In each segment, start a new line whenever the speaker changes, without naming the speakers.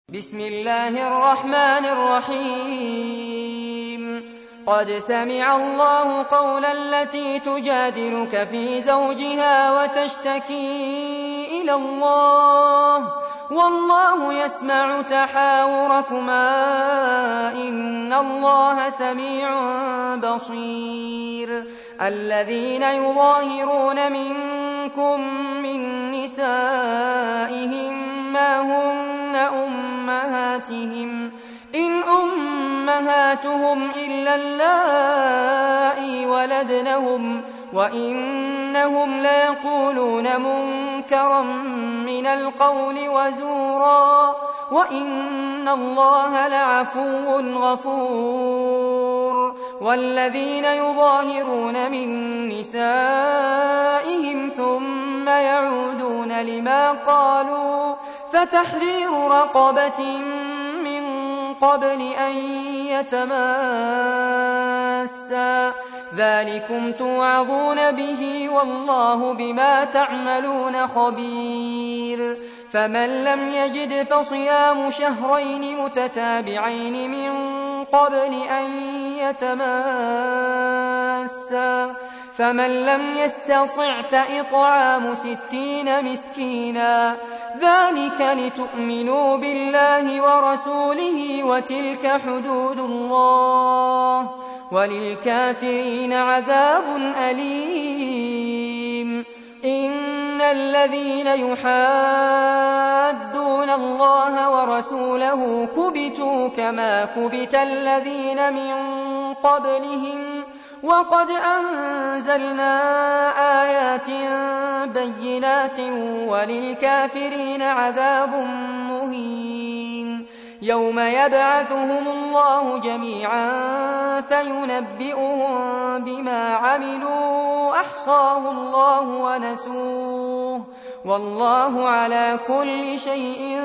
بسم الله الرحمن الرحيم قد سمع الله قول التي تجادلك في زوجها وتشتكي إلى الله والله يسمع تحاوركما إن الله سميع بصير الذين يظاهرون منكم من نسائهم ما هن أمهاتهم إن أمهاتهم إلا اللائي ولدنهم وإنهم ليقولون منكرا من القول وزورا وإن الله لعفو غفور والذين يظاهرون من نسائهم ثم يعودون لما قالوا فتحرير رقبة من قبل أن يتماسا ذلكم توعظون به والله بما تعملون خبير فمن لم يجد فصيام شهرين متتابعين من قبل أن يتماسا فمن لم يستطع فإطعام 60 مسكينا ذلك لتؤمنوا بالله ورسوله وتلك حدود الله وللكافرين عذاب أليم إن الذين يحادون الله ورسوله كبتوا كما كبت الذين من قبلهم وقد أنزلنا آيات بينات وللكافرين عذاب مهين يوم يبعثهم الله جميعا فينبئهم بما عملوا أحصاه الله ونسوه والله على كل شيء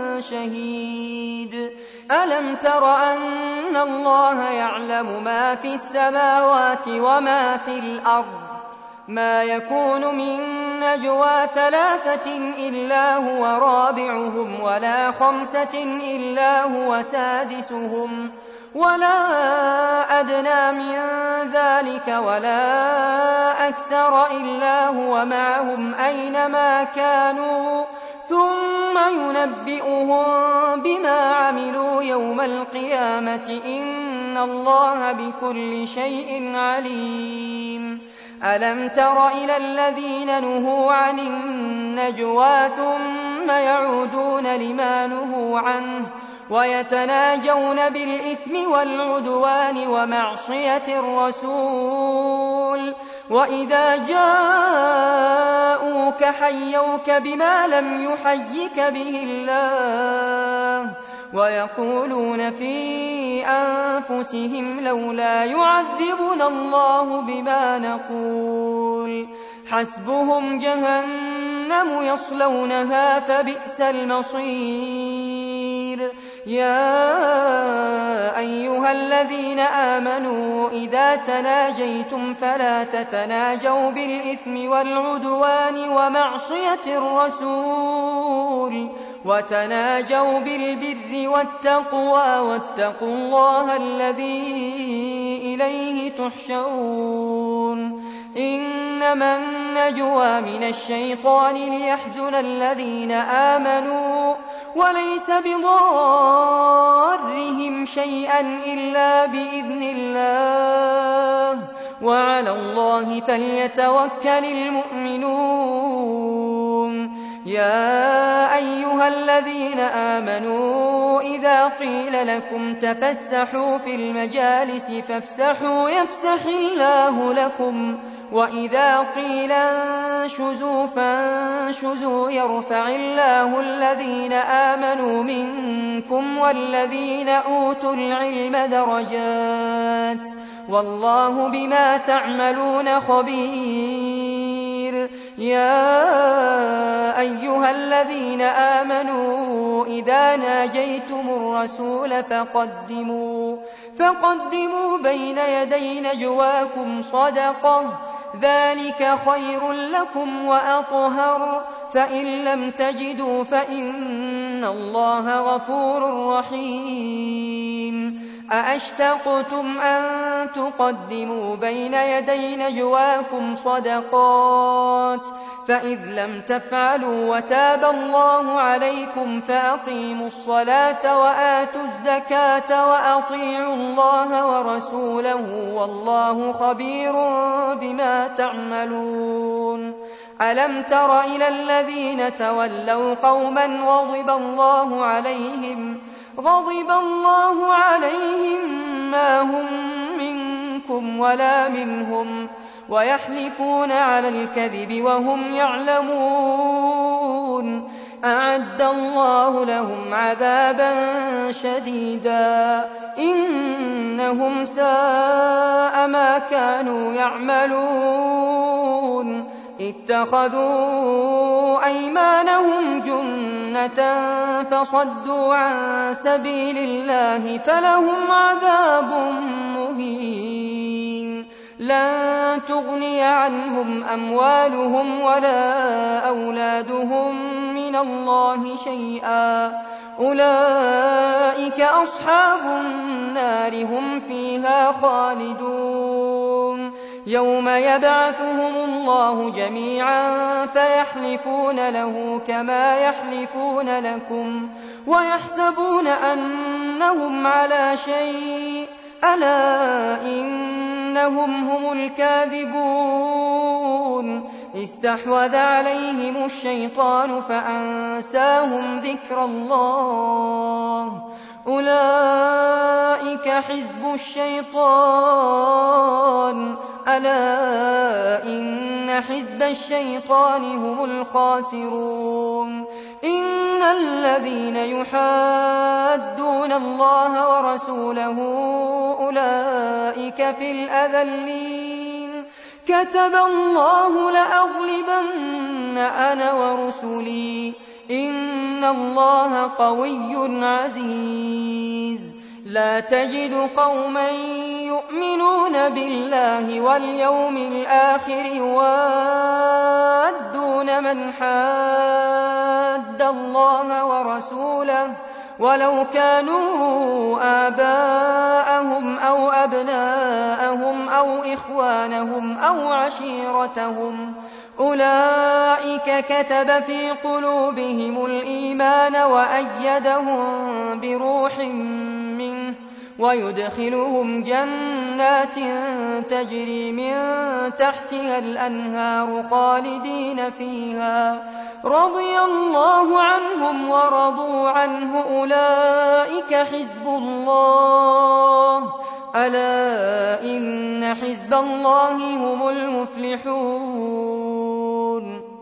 شهيد ألم تر أن الله يعلم ما في السماوات وما في الأرض ما يكون من نجوى 3 إلا هو رابعهم ولا 5 إلا هو سادسهم ولا أدنى من ذلك ولا أكثر إلا هو معهم أينما كانوا ثم ينبئهم بما عملوا يوم القيامة إن الله بكل شيء عليم ألم تر إلى الذين نهوا عن النجوى ثم يعودون لما نهوا عنه ويتناجون بالإثم والعدوان ومعصية الرسول وإذا جاءوك حيوك بما لم يحيك به الله ويقولون في أنفسهم لولا يعذبنا الله بما نقول حسبهم جهنم يصلونها فبئس المصير يا أيها الذين آمنوا إذا تناجيتم فلا تتناجوا بالإثم والعدوان ومعصية الرسول وتناجوا بالبر والتقوى واتقوا الله الذي إليه تحشرون إنما النجوى من الشيطان ليحزن الذين آمنوا وليس بضارهم شيئا إلا بإذن الله وعلى الله فليتوكل المؤمنون يا أيها الذين آمنوا إذا قيل لكم تفسحوا في المجالس فافسحوا يفسح الله لكم وإذا قيل انشزوا فانشزوا يرفع الله الذين آمنوا منكم والذين أوتوا العلم درجات والله بما تعملون خبير يا أيها الذين آمنوا إذا ناجيتم الرسول فقدموا بين يدي نجواكم صدقة ذلك خير لكم وأطهر فإن لم تجدوا فإن الله غفور رحيم أأشفقتم أن تقدموا بين يدي نجواكم صدقات فإذ لم تفعلوا وتاب الله عليكم فأقيموا الصلاة وآتوا الزكاة وأطيعوا الله ورسوله والله خبير بما تعملون ألم تر إلى الذين تولوا قوما غضب الله عليهم ما هم منكم ولا منهم ويحلفون على الكذب وهم يعلمون أعد الله لهم عذابا شديدا إنهم ساء ما كانوا يعملون اتخذوا أيمانهم جنة فصدوا عن سبيل الله فلهم عذاب مهين لن تغني عنهم أموالهم ولا أولادهم من الله شيئا أولئك أصحاب النار هم فيها خالدون يوم يبعثهم الله جميعا فيحلفون له كما يحلفون لكم ويحسبون أنهم على شيء ألا إنهم هم الكاذبون استحوذ عليهم الشيطان فأنساهم ذكر الله أولئك حزب الشيطان ألا إن حزب الشيطان هم الخاسرون إن الذين يحادون الله ورسوله أولئك في الأذلين كتب الله لأغلبن أنا ورسلي إن الله قوي عزيز لا تجد قوما يؤمنون بالله واليوم الآخر يوادون من حاد الله ورسوله ولو كانوا آباءهم أو أبناءهم أو إخوانهم أو عشيرتهم أولئك كتب في قلوبهم الإيمان وأيدهم بروح منه ويدخلهم جنات تجري من تحتها الأنهار خالدين فيها رضي الله عنهم ورضوا عنه أولئك حزب الله ألا إن حزب الله هم المفلحون